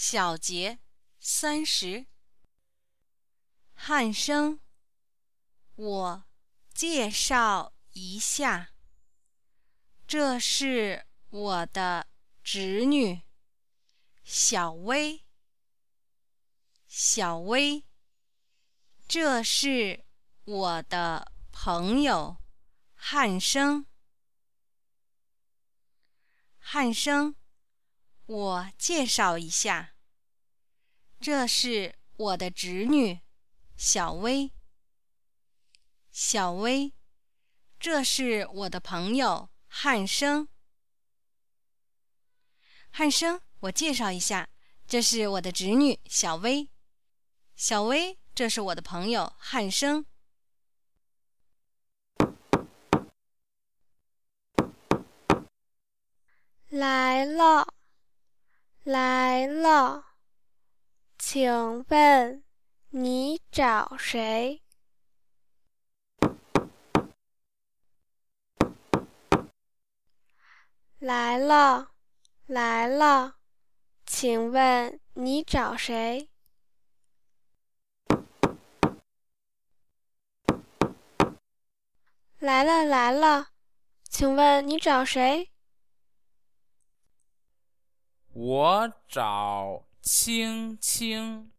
小节30。汉生，我介绍一下，这是我的侄女小薇。小薇，这是我的朋友汉生。汉生，我介绍一下，这是我的侄女小薇。小薇，这是我的朋友汉生。汉生，我介绍一下，这是我的侄女小薇。小薇，这是我的朋友汉生。 来了，来了，请问你找谁？来了，来了，请问你找谁？来了，来了，请问你找谁？ 我找青青，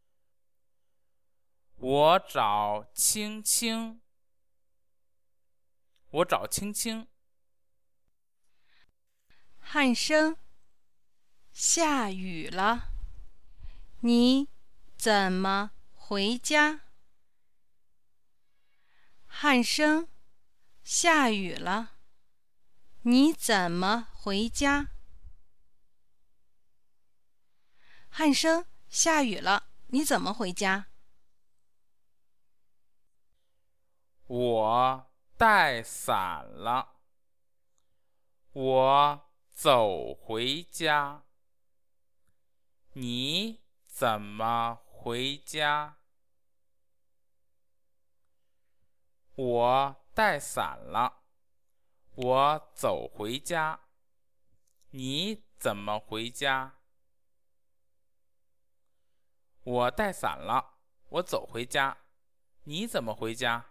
我找青青，我找青青。 汉生，下雨了，你怎么回家？汉生，下雨了，你怎么回家？汉生，下雨了，你怎么回家？ 我带伞了，我走回家。你怎么回家？我带伞了，我走回家。你怎么回家？我带伞了，我走回家。你怎么回家？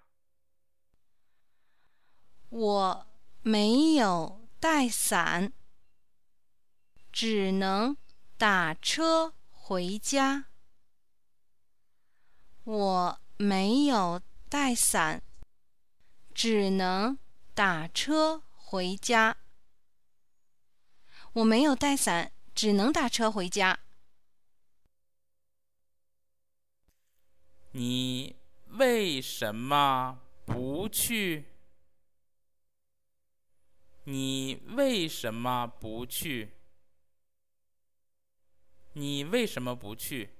我没有带伞，只能打车回家。我没有带伞，只能打车回家。我没有带伞，只能打车回家。 你为什么不去？你为什么不去？你为什么不去？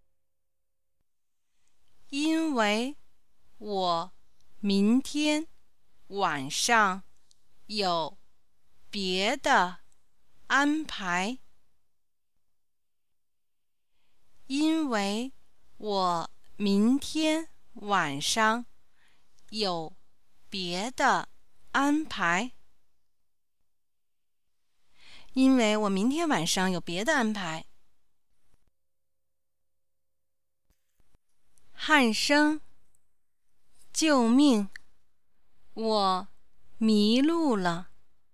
因为我明天晚上有别的安排。因为我明天晚上有别的安排。因为我明天晚上有别的安排。汉生，救命！我迷路了。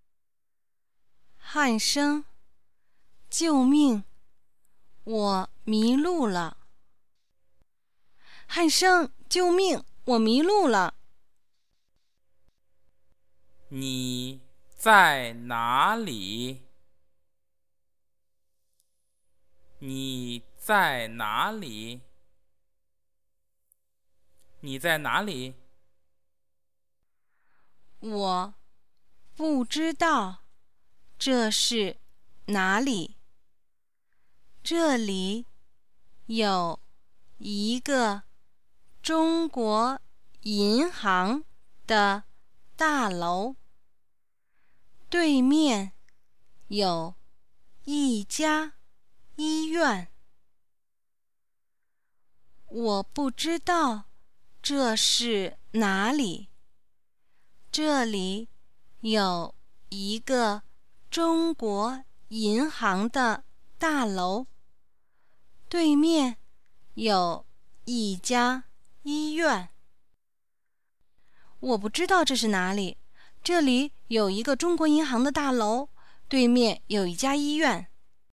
汉生，救命！我迷路了。汉生，救命！我迷路了。 你在哪里？你在哪里？你在哪里？ 我不知道这是哪里。这里有一个中国银行的大楼，对面有一家医院。我不知道这是哪里。这里有一个中国银行的大楼， 对面有一家医院。我不知道这是哪里，这里有一个中国银行的大楼，对面有一家医院。